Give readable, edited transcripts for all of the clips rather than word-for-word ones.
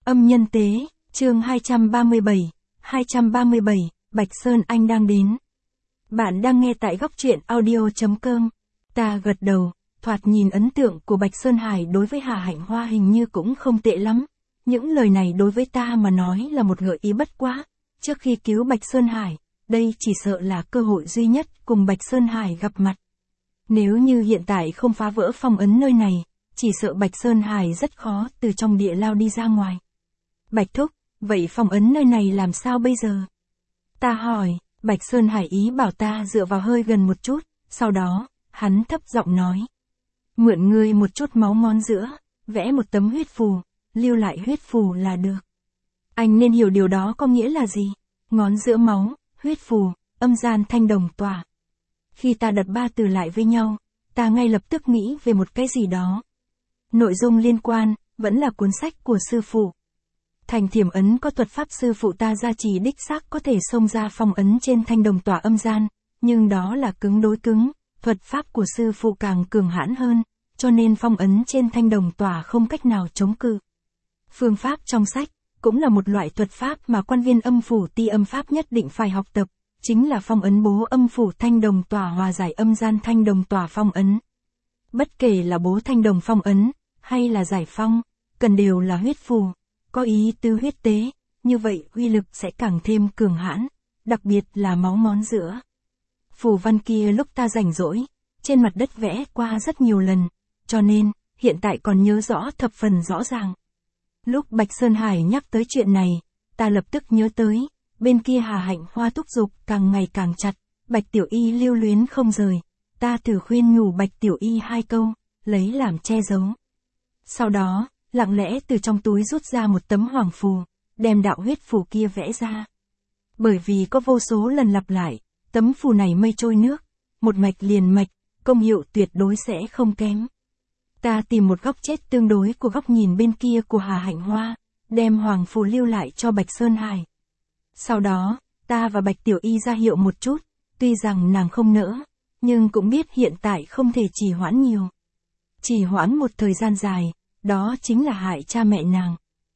Âm nhân tế, chương 237, Bạch Sơn Anh đang đến. Bạn đang nghe tại góc truyện audio.com. Ta gật đầu, thoạt nhìn ấn tượng của Bạch Sơn Hải đối với Hà Hạnh Hoa hình như cũng không tệ lắm. Những lời này đối với ta mà nói là một gợi ý bất quá. Trước khi cứu Bạch Sơn Hải, đây chỉ sợ là cơ hội duy nhất cùng Bạch Sơn Hải gặp mặt. Nếu như hiện tại không phá vỡ phong ấn nơi này, chỉ sợ Bạch Sơn Hải rất khó từ trong địa lao đi ra ngoài. Bạch Thúc, vậy phong ấn nơi này làm sao bây giờ? Ta hỏi, Bạch Sơn Hải ý bảo ta dựa vào hơi gần một chút, sau đó, hắn thấp giọng nói. Mượn ngươi một chút máu ngón giữa, vẽ một tấm huyết phù, lưu lại huyết phù là được. Anh nên hiểu điều đó có nghĩa là gì? Ngón giữa máu, huyết phù, âm gian thanh đồng tỏa. Khi ta đặt ba từ lại với nhau, ta ngay lập tức nghĩ về một cái gì đó. Nội dung liên quan, vẫn là cuốn sách của sư phụ. Thành Thiểm ấn có thuật pháp sư phụ ta gia trì đích xác có thể xông ra phong ấn trên thanh đồng tỏa âm gian, nhưng đó là cứng đối cứng, thuật pháp của sư phụ càng cường hãn hơn, cho nên phong ấn trên thanh đồng tỏa không cách nào chống cự. Phương pháp trong sách, cũng là một loại thuật pháp mà quan viên âm phủ ti âm pháp nhất định phải học tập, chính là phong ấn bố âm phủ thanh đồng tỏa hòa giải âm gian thanh đồng tỏa phong ấn. Bất kể là bố thanh đồng phong ấn, hay là giải phong, cần đều là huyết phù, có ý tứ huyết tế, như vậy uy lực sẽ càng thêm cường hãn, đặc biệt là máu ngón giữa. Phù văn kia lúc ta rảnh rỗi, trên mặt đất vẽ qua rất nhiều lần, cho nên, hiện tại còn nhớ rõ thập phần rõ ràng. Lúc Bạch Sơn Hải nhắc tới chuyện này, ta lập tức nhớ tới, bên kia Hà Hạnh Hoa thúc giục càng ngày càng chặt, Bạch Tiểu Y lưu luyến không rời, ta thử khuyên nhủ Bạch Tiểu Y hai câu, lấy làm che giấu. Sau đó, lặng lẽ từ trong túi rút ra một tấm hoàng phù, đem đạo huyết phù kia vẽ ra. Bởi vì có vô số lần lặp lại, tấm phù này mây trôi nước, một mạch liền mạch, công hiệu tuyệt đối sẽ không kém. Ta tìm một góc chết tương đối của góc nhìn bên kia của Hà Hạnh Hoa, đem hoàng phù lưu lại cho Bạch Sơn Hải. Sau đó, ta và Bạch Tiểu Y ra hiệu một chút, tuy rằng nàng không nỡ, nhưng cũng biết hiện tại không thể trì hoãn nhiều. Trì hoãn một thời gian dài, đó chính là hại cha mẹ nàng.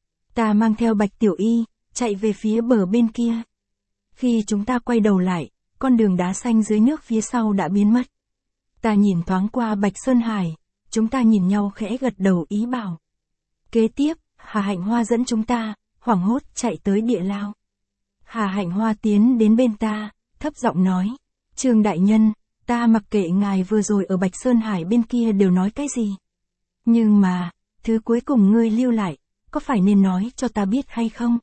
Ta mang theo Bạch Tiểu Y, chạy về phía bờ bên kia. Khi chúng ta quay đầu lại, con đường đá xanh dưới nước phía sau đã biến mất. Ta nhìn thoáng qua Bạch Sơn Hải, chúng ta nhìn nhau khẽ gật đầu ý bảo. Kế tiếp, Hà Hạnh Hoa dẫn chúng ta, hoảng hốt chạy tới địa lao. Hà Hạnh Hoa tiến đến bên ta, thấp giọng nói, Trương đại nhân, ta mặc kệ ngài vừa rồi ở Bạch Sơn Hải bên kia đều nói cái gì. Nhưng mà, thứ cuối cùng ngươi lưu lại, có phải nên nói cho ta biết hay không?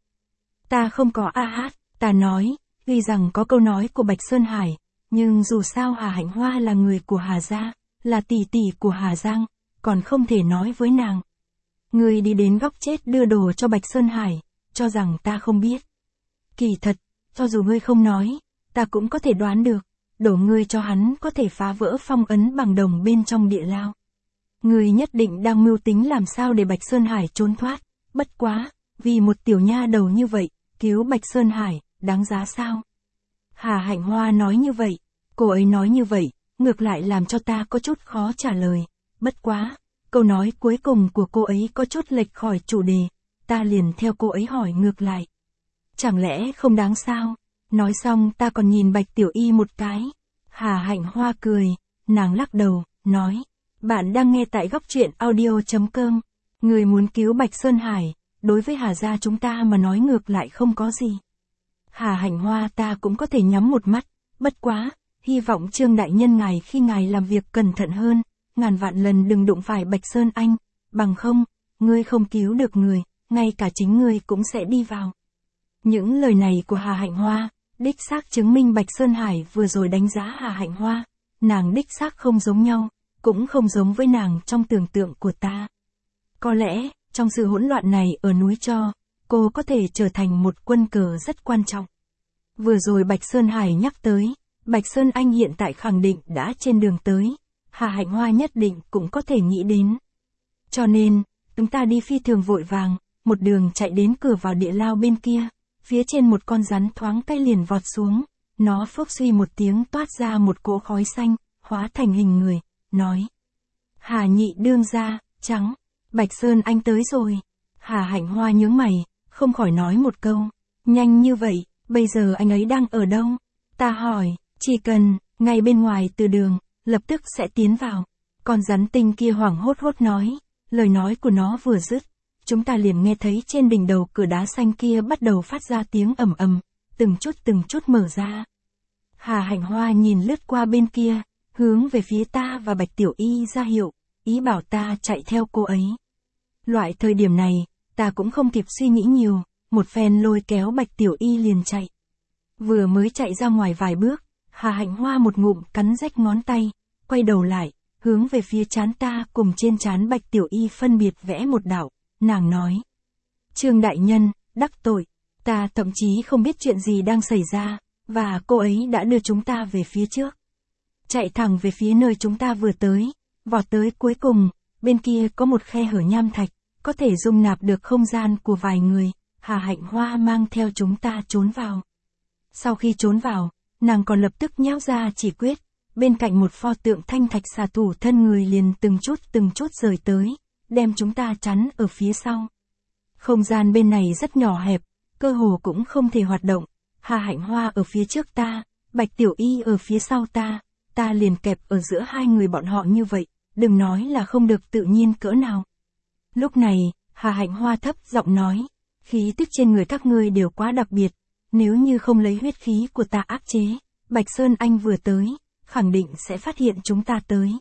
Ta không có hát, ta nói, tuy rằng có câu nói của Bạch Sơn Hải, nhưng dù sao Hà Hạnh Hoa là người của Hà gia, là tỷ tỷ của Hà Giang, còn không thể nói với nàng. Ngươi đi đến góc chết đưa đồ cho Bạch Sơn Hải, cho rằng ta không biết. Kỳ thật, cho dù ngươi không nói, ta cũng có thể đoán được, đổ ngươi cho hắn có thể phá vỡ phong ấn bằng đồng bên trong địa lao. Ngươi nhất định đang mưu tính làm sao để Bạch Sơn Hải trốn thoát, bất quá, vì một tiểu nha đầu như vậy, cứu Bạch Sơn Hải, đáng giá sao? Hà Hạnh Hoa nói như vậy, cô ấy nói như vậy, ngược lại làm cho ta có chút khó trả lời, bất quá, câu nói cuối cùng của cô ấy có chút lệch khỏi chủ đề, ta liền theo cô ấy hỏi ngược lại. Chẳng lẽ không đáng sao? Nói xong ta còn nhìn Bạch Tiểu Y một cái. Hà Hạnh Hoa cười, nàng lắc đầu, nói, bạn đang nghe tại góc truyện audio.com, người muốn cứu Bạch Sơn Hải, đối với Hà gia chúng ta mà nói ngược lại không có gì. Hà Hạnh Hoa ta cũng có thể nhắm một mắt, bất quá, hy vọng Trương đại nhân ngài khi ngài làm việc cẩn thận hơn, ngàn vạn lần đừng đụng phải Bạch Sơn Anh, bằng không, ngươi không cứu được người, ngay cả chính ngươi cũng sẽ đi vào. Những lời này của Hà Hạnh Hoa, đích xác chứng minh Bạch Sơn Hải vừa rồi đánh giá Hà Hạnh Hoa, nàng đích xác không giống nhau, cũng không giống với nàng trong tưởng tượng của ta. Có lẽ, trong sự hỗn loạn này ở núi Cho, cô có thể trở thành một quân cờ rất quan trọng. Vừa rồi Bạch Sơn Hải nhắc tới, Bạch Sơn Anh hiện tại khẳng định đã trên đường tới, Hà Hạnh Hoa nhất định cũng có thể nghĩ đến. Cho nên, chúng ta đi phi thường vội vàng, một đường chạy đến cửa vào địa lao bên kia, phía trên một con rắn thoáng cái liền vọt xuống, nó phốc suy một tiếng toát ra một cỗ khói xanh, hóa thành hình người, nói. Hà nhị đương gia, trắng, Bạch Sơn Anh tới rồi. Hà Hạnh Hoa nhướng mày, không khỏi nói một câu. Nhanh như vậy, bây giờ anh ấy đang ở đâu? Ta hỏi, chỉ cần, ngay bên ngoài từ đường, lập tức sẽ tiến vào. Con rắn tinh kia hoảng hốt hốt nói, lời nói của nó vừa dứt. Chúng ta liền nghe thấy trên đỉnh đầu cửa đá xanh kia bắt đầu phát ra tiếng ầm ầm, từng chút mở ra. Hà Hạnh Hoa nhìn lướt qua bên kia, hướng về phía ta và Bạch Tiểu Y ra hiệu, ý bảo ta chạy theo cô ấy. Loại thời điểm này, ta cũng không kịp suy nghĩ nhiều, một phen lôi kéo Bạch Tiểu Y liền chạy. Vừa mới chạy ra ngoài vài bước, Hà Hạnh Hoa một ngụm cắn rách ngón tay, quay đầu lại, hướng về phía trán ta cùng trên trán Bạch Tiểu Y phân biệt vẽ một đạo, nàng nói. Trương đại nhân, đắc tội, ta thậm chí không biết chuyện gì đang xảy ra, và cô ấy đã đưa chúng ta về phía trước. Chạy thẳng về phía nơi chúng ta vừa tới, vọt tới cuối cùng, bên kia có một khe hở nham thạch, có thể dung nạp được không gian của vài người, Hà Hạnh Hoa mang theo chúng ta trốn vào. Sau khi trốn vào, nàng còn lập tức nháo ra chỉ quyết, bên cạnh một pho tượng thanh thạch xà thủ thân người liền từng chút rời tới, đem chúng ta chắn ở phía sau. Không gian bên này rất nhỏ hẹp, cơ hồ cũng không thể hoạt động, Hà Hạnh Hoa ở phía trước ta, Bạch Tiểu Y ở phía sau ta liền kẹp ở giữa hai người bọn họ như vậy, đừng nói là không được tự nhiên cỡ nào. Lúc này, Hà Hạnh Hoa thấp giọng nói, khí tức trên người các ngươi đều quá đặc biệt, nếu như không lấy huyết khí của ta áp chế, Bạch Sơn Anh vừa tới, khẳng định sẽ phát hiện chúng ta tới.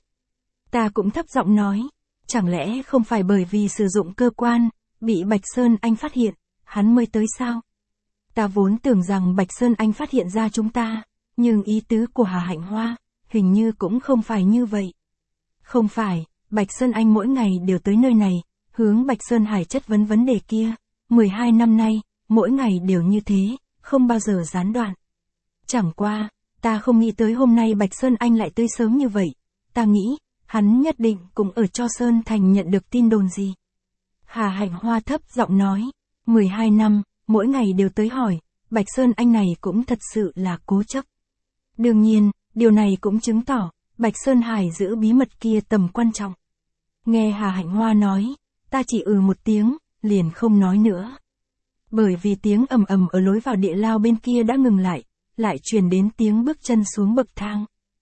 Ta cũng thấp giọng nói, chẳng lẽ không phải bởi vì sử dụng cơ quan, bị Bạch Sơn Anh phát hiện, hắn mới tới sao? Ta vốn tưởng rằng Bạch Sơn Anh phát hiện ra chúng ta, nhưng ý tứ của Hà Hạnh Hoa, hình như cũng không phải như vậy. Không phải, Bạch Sơn Anh mỗi ngày đều tới nơi này, hướng Bạch Sơn Hải chất vấn vấn đề kia, 12 năm nay, mỗi ngày đều như thế, không bao giờ gián đoạn. Chẳng qua, ta không nghĩ tới hôm nay Bạch Sơn Anh lại tới sớm như vậy, ta nghĩ, hắn nhất định cũng ở Cho Sơn Thành nhận được tin đồn gì. Hà Hạnh Hoa thấp giọng nói, 12 năm, mỗi ngày đều tới hỏi, Bạch Sơn Anh này cũng thật sự là cố chấp. Đương nhiên, điều này cũng chứng tỏ, Bạch Sơn Hải giữ bí mật kia tầm quan trọng. Nghe Hà Hạnh Hoa nói, ta chỉ một tiếng, liền không nói nữa. Bởi vì tiếng ầm ầm ở lối vào địa lao bên kia đã ngừng lại truyền đến tiếng bước chân xuống bậc thang.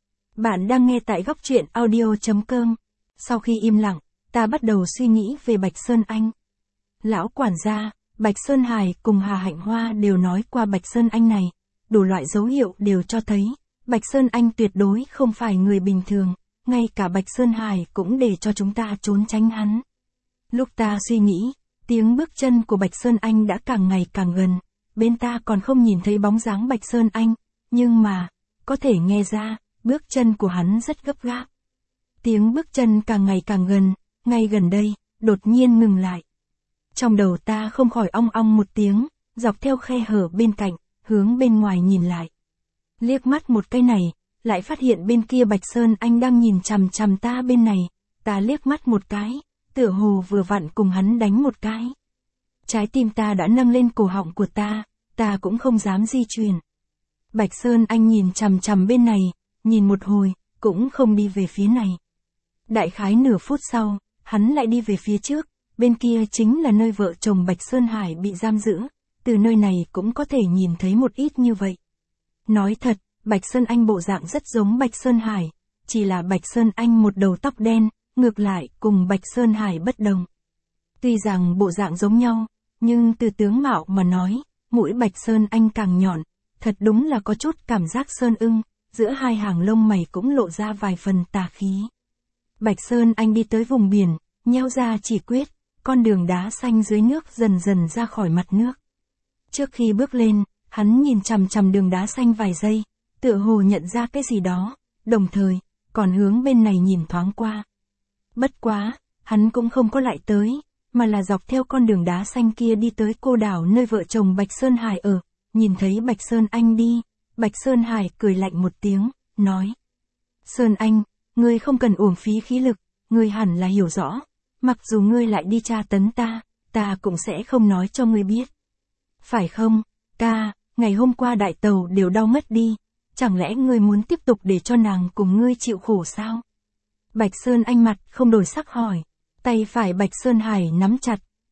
Bạn đang nghe tại góc truyện audio.com. Sau khi im lặng, ta bắt đầu suy nghĩ về Bạch Sơn Anh. Lão quản gia, Bạch Sơn Hải cùng Hà Hạnh Hoa đều nói qua Bạch Sơn Anh này, đủ loại dấu hiệu đều cho thấy, Bạch Sơn Anh tuyệt đối không phải người bình thường, ngay cả Bạch Sơn Hải cũng để cho chúng ta trốn tránh hắn. Lúc ta suy nghĩ, tiếng bước chân của Bạch Sơn Anh đã càng ngày càng gần, bên ta còn không nhìn thấy bóng dáng Bạch Sơn Anh, nhưng mà, có thể nghe ra, bước chân của hắn rất gấp gáp. Tiếng bước chân càng ngày càng gần, ngay gần đây, đột nhiên ngừng lại. Trong đầu ta không khỏi ong ong một tiếng, dọc theo khe hở bên cạnh, hướng bên ngoài nhìn lại. Liếc mắt một cái này, lại phát hiện bên kia Bạch Sơn Anh đang nhìn chằm chằm ta bên này, ta liếc mắt một cái, tựa hồ vừa vặn cùng hắn đánh một cái. Trái tim ta đã nâng lên cổ họng của ta cũng không dám di chuyển. Bạch Sơn Anh nhìn chằm chằm bên này, nhìn một hồi, cũng không đi về phía này. Đại khái nửa phút sau, hắn lại đi về phía trước, bên kia chính là nơi vợ chồng Bạch Sơn Hải bị giam giữ, từ nơi này cũng có thể nhìn thấy một ít như vậy. Nói thật, Bạch Sơn Anh bộ dạng rất giống Bạch Sơn Hải, chỉ là Bạch Sơn Anh một đầu tóc đen, ngược lại cùng Bạch Sơn Hải bất đồng. Tuy rằng bộ dạng giống nhau, nhưng từ tướng mạo mà nói, mũi Bạch Sơn Anh càng nhọn, thật đúng là có chút cảm giác sơn ưng, giữa hai hàng lông mày cũng lộ ra vài phần tà khí. Bạch Sơn Anh đi tới vùng biển, nheo ra chỉ quyết, con đường đá xanh dưới nước dần dần ra khỏi mặt nước. Trước khi bước lên, hắn nhìn chằm chằm đường đá xanh vài giây, tựa hồ nhận ra cái gì đó, đồng thời, còn hướng bên này nhìn thoáng qua. Bất quá, hắn cũng không có lại tới, mà là dọc theo con đường đá xanh kia đi tới cô đảo nơi vợ chồng Bạch Sơn Hải ở, nhìn thấy Bạch Sơn Anh đi, Bạch Sơn Hải cười lạnh một tiếng, nói. Sơn Anh, ngươi không cần uổng phí khí lực, ngươi hẳn là hiểu rõ, mặc dù ngươi lại đi tra tấn ta cũng sẽ không nói cho ngươi biết. Phải không, ca, ngày hôm qua đại tàu đều đau mất đi, chẳng lẽ ngươi muốn tiếp tục để cho nàng cùng ngươi chịu khổ sao? Bạch Sơn Anh mặt không đổi sắc hỏi, tay phải Bạch Sơn Hải nắm chặt,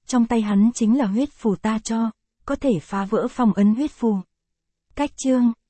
trong tay hắn chính là huyết phù ta cho, có thể phá vỡ phong ấn huyết phù. Cách chương